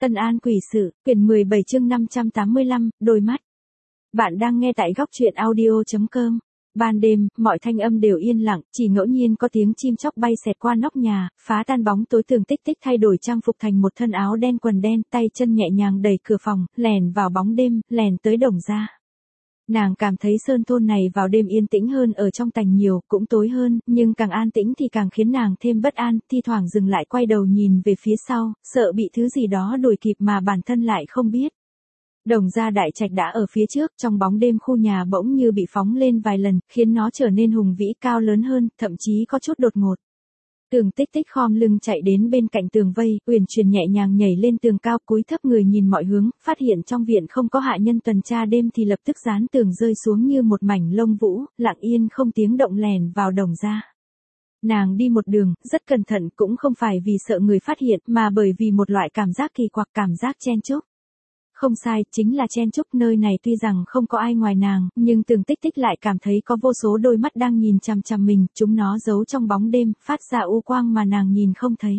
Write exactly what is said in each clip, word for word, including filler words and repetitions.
Tân An quỷ sự, quyển mười bảy chương năm trăm tám mươi lăm, đôi mắt. Bạn đang nghe tại góc truyện audio chấm com. Ban đêm, mọi thanh âm đều yên lặng, chỉ ngẫu nhiên có tiếng chim chóc bay xẹt qua nóc nhà, phá tan bóng tối tường tích tích thay đổi trang phục thành một thân áo đen quần đen, tay chân nhẹ nhàng đẩy cửa phòng, lèn vào bóng đêm, lèn tới Đồng gia. Nàng cảm thấy sơn thôn này vào đêm yên tĩnh hơn ở trong tành nhiều, cũng tối hơn, nhưng càng an tĩnh thì càng khiến nàng thêm bất an, thi thoảng dừng lại quay đầu nhìn về phía sau, sợ bị thứ gì đó đuổi kịp mà bản thân lại không biết. Đồng gia đại trạch đã ở phía trước, trong bóng đêm khu nhà bỗng như bị phóng lên vài lần, khiến nó trở nên hùng vĩ cao lớn hơn, thậm chí có chút đột ngột. Tường Tích Tích khom lưng chạy đến bên cạnh tường vây, uyển chuyển nhẹ nhàng nhảy lên tường cao, cúi thấp người nhìn mọi hướng, phát hiện trong viện không có hạ nhân tuần tra đêm thì lập tức dán tường rơi xuống như một mảnh lông vũ, lặng yên không tiếng động lèn vào Đồng gia. Nàng đi một đường, rất cẩn thận, cũng không phải vì sợ người phát hiện, mà bởi vì một loại cảm giác kỳ quặc, cảm giác chen chúc. Không sai, chính là chen chúc. Nơi này tuy rằng không có ai ngoài nàng, nhưng Tường Tích Tích lại cảm thấy có vô số đôi mắt đang nhìn chằm chằm mình, chúng nó giấu trong bóng đêm, phát ra u quang mà nàng nhìn không thấy.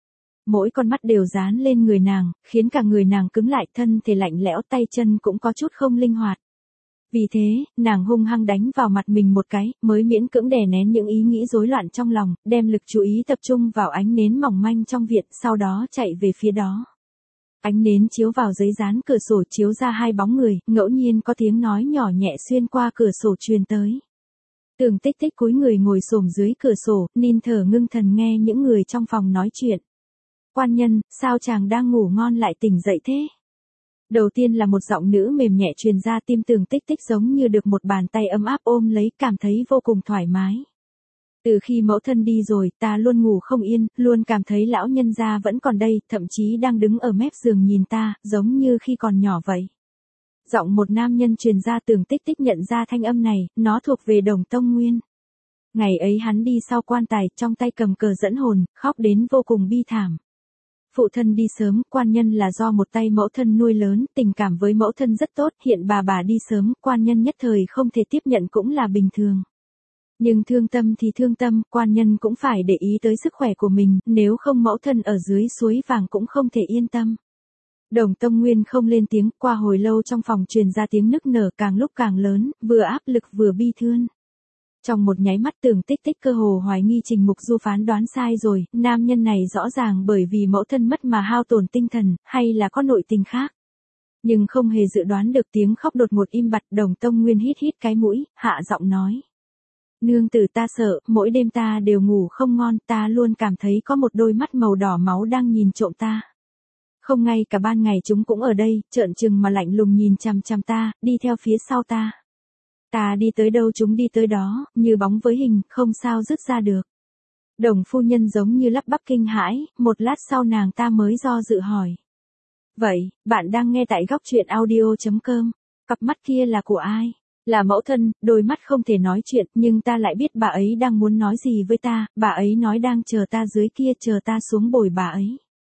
Mỗi con mắt đều dán lên người nàng, khiến cả người nàng cứng lại, thân thể lạnh lẽo, tay chân cũng có chút không linh hoạt. Vì thế, nàng hung hăng đánh vào mặt mình một cái, mới miễn cưỡng đè nén những ý nghĩ rối loạn trong lòng, đem lực chú ý tập trung vào ánh nến mỏng manh trong viện, sau đó chạy về phía đó. Ánh nến chiếu vào giấy dán cửa sổ, chiếu ra hai bóng người, ngẫu nhiên có tiếng nói nhỏ nhẹ xuyên qua cửa sổ truyền tới. Tường Tích Tích cúi người ngồi xổm dưới cửa sổ, nín thở ngưng thần nghe những người trong phòng nói chuyện. Quan nhân, sao chàng đang ngủ ngon lại tỉnh dậy thế? Đầu tiên là một giọng nữ mềm nhẹ truyền ra, tim Tường Tích Tích giống như được một bàn tay ấm áp ôm lấy, cảm thấy vô cùng thoải mái. Từ khi mẫu thân đi rồi, ta luôn ngủ không yên, luôn cảm thấy lão nhân gia vẫn còn đây, thậm chí đang đứng ở mép giường nhìn ta, giống như khi còn nhỏ vậy. Giọng một nam nhân truyền ra. Tường Tích Tích nhận ra thanh âm này, nó thuộc về Đồng Tông Nguyên. Ngày ấy hắn đi sau quan tài, trong tay cầm cờ dẫn hồn, khóc đến vô cùng bi thảm. Phụ thân đi sớm, quan nhân là do một tay mẫu thân nuôi lớn, tình cảm với mẫu thân rất tốt, hiện bà bà đi sớm, quan nhân nhất thời không thể tiếp nhận cũng là bình thường. Nhưng thương tâm thì thương tâm, quan nhân cũng phải để ý tới sức khỏe của mình, nếu không mẫu thân ở dưới suối vàng cũng không thể yên tâm. Đồng Tông Nguyên không lên tiếng, qua hồi lâu trong phòng truyền ra tiếng nức nở càng lúc càng lớn, vừa áp lực vừa bi thương. Trong một nháy mắt Tường Tích Tích cơ hồ hoài nghi Trình Mục Du phán đoán sai rồi, nam nhân này rõ ràng bởi vì mẫu thân mất mà hao tổn tinh thần, hay là có nội tình khác. Nhưng không hề dự đoán được tiếng khóc đột ngột im bặt. Đồng Tông Nguyên hít hít cái mũi, hạ giọng nói. Nương tử, ta sợ, mỗi đêm ta đều ngủ không ngon, ta luôn cảm thấy có một đôi mắt màu đỏ máu đang nhìn trộm ta. Không, ngay cả ban ngày chúng cũng ở đây, trợn trừng mà lạnh lùng nhìn chằm chằm ta, đi theo phía sau ta. Ta đi tới đâu chúng đi tới đó, như bóng với hình, không sao dứt ra được. Đồng phu nhân giống như lắp bắp kinh hãi, một lát sau nàng ta mới do dự hỏi. Vậy, bạn đang nghe tại góc truyện audio chấm com, cặp mắt kia là của ai? Là mẫu thân, đôi mắt không thể nói chuyện, nhưng ta lại biết bà ấy đang muốn nói gì với ta, bà ấy nói đang chờ ta dưới kia, chờ ta xuống bồi bà ấy.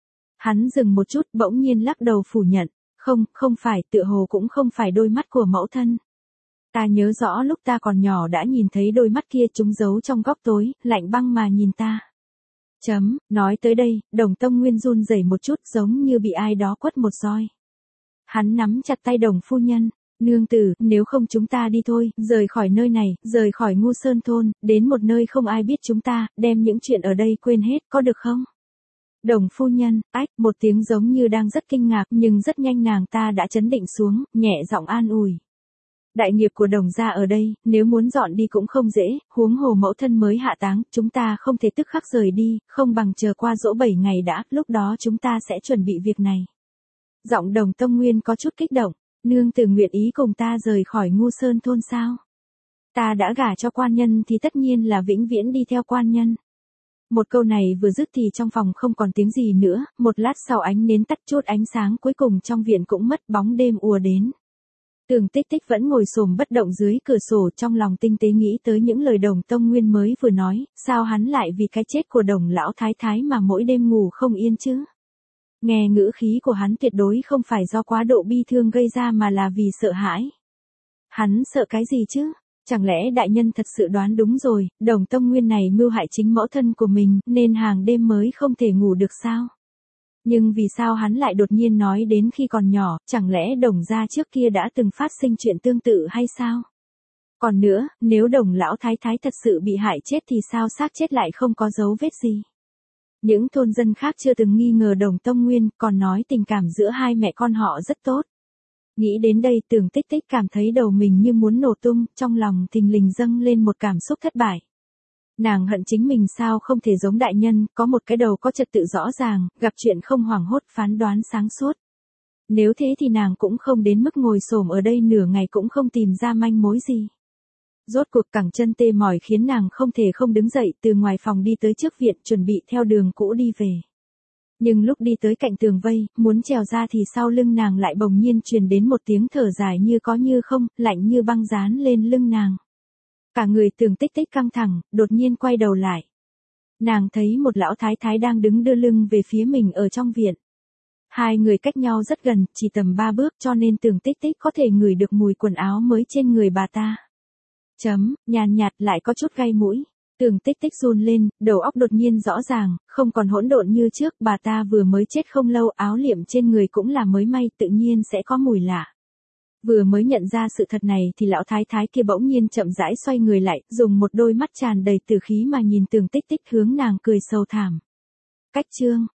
Hắn dừng một chút, bỗng nhiên lắc đầu phủ nhận, không, không phải, tựa hồ cũng không phải đôi mắt của mẫu thân. Ta nhớ rõ lúc ta còn nhỏ đã nhìn thấy đôi mắt kia, chúng giấu trong góc tối, lạnh băng mà nhìn ta. Chấm, nói tới đây, Đồng Tông Nguyên run rẩy một chút, giống như bị ai đó quất một roi. Hắn nắm chặt tay Đồng phu nhân. Nương tử, nếu không chúng ta đi thôi, rời khỏi nơi này, rời khỏi Ngu Sơn thôn, đến một nơi không ai biết chúng ta, đem những chuyện ở đây quên hết, có được không? Đồng phu nhân, ách, một tiếng giống như đang rất kinh ngạc, nhưng rất nhanh nàng ta đã trấn định xuống, nhẹ giọng an ủi. Đại nghiệp của Đồng gia ở đây, nếu muốn dọn đi cũng không dễ, huống hồ mẫu thân mới hạ táng, chúng ta không thể tức khắc rời đi, không bằng chờ qua dỗ bảy ngày đã, lúc đó chúng ta sẽ chuẩn bị việc này. Giọng Đồng Tông Nguyên có chút kích động. Nương tử nguyện ý cùng ta rời khỏi Ngu Sơn thôn sao? Ta đã gả cho quan nhân thì tất nhiên là vĩnh viễn đi theo quan nhân. Một câu này vừa dứt thì trong phòng không còn tiếng gì nữa, một lát sau ánh nến tắt, chút ánh sáng cuối cùng trong viện cũng mất, bóng đêm ùa đến. Tường Tích Tích vẫn ngồi xổm bất động dưới cửa sổ, trong lòng tinh tế nghĩ tới những lời Đồng Tông Nguyên mới vừa nói, sao hắn lại vì cái chết của Đồng lão thái thái mà mỗi đêm ngủ không yên chứ? Nghe ngữ khí của hắn tuyệt đối không phải do quá độ bi thương gây ra mà là vì sợ hãi. Hắn sợ cái gì chứ? Chẳng lẽ đại nhân thật sự đoán đúng rồi, Đồng Tông Nguyên này mưu hại chính mẫu thân của mình, nên hàng đêm mới không thể ngủ được sao? Nhưng vì sao hắn lại đột nhiên nói đến khi còn nhỏ, chẳng lẽ Đồng gia trước kia đã từng phát sinh chuyện tương tự hay sao? Còn nữa, nếu Đồng lão thái thái thật sự bị hại chết thì sao xác chết lại không có dấu vết gì? Những thôn dân khác chưa từng nghi ngờ Đồng Tông Nguyên, còn nói tình cảm giữa hai mẹ con họ rất tốt. Nghĩ đến đây Tưởng Tích Tích cảm thấy đầu mình như muốn nổ tung, trong lòng thình lình dâng lên một cảm xúc thất bại. Nàng hận chính mình sao không thể giống đại nhân, có một cái đầu có trật tự rõ ràng, gặp chuyện không hoảng hốt phán đoán sáng suốt. Nếu thế thì nàng cũng không đến mức ngồi xổm ở đây nửa ngày cũng không tìm ra manh mối gì. Rốt cuộc cẳng chân tê mỏi khiến nàng không thể không đứng dậy từ ngoài phòng đi tới trước viện chuẩn bị theo đường cũ đi về. Nhưng lúc đi tới cạnh tường vây, muốn trèo ra thì sau lưng nàng lại bỗng nhiên truyền đến một tiếng thở dài như có như không, lạnh như băng dán lên lưng nàng. Cả người Tưởng Tích Tích căng thẳng, đột nhiên quay đầu lại. Nàng thấy một lão thái thái đang đứng đưa lưng về phía mình ở trong viện. Hai người cách nhau rất gần, chỉ tầm ba bước cho nên Tưởng Tích Tích có thể ngửi được mùi quần áo mới trên người bà ta. Chấm, nhàn nhạt lại có chút gai mũi. Tưởng Tích Tích run lên, đầu óc đột nhiên rõ ràng, không còn hỗn độn như trước, bà ta vừa mới chết không lâu, áo liệm trên người cũng là mới may, tự nhiên sẽ có mùi lạ. Vừa mới nhận ra sự thật này thì lão thái thái kia bỗng nhiên chậm rãi xoay người lại, dùng một đôi mắt tràn đầy tử khí mà nhìn Tưởng Tích Tích hướng nàng cười sầu thảm. Cách chương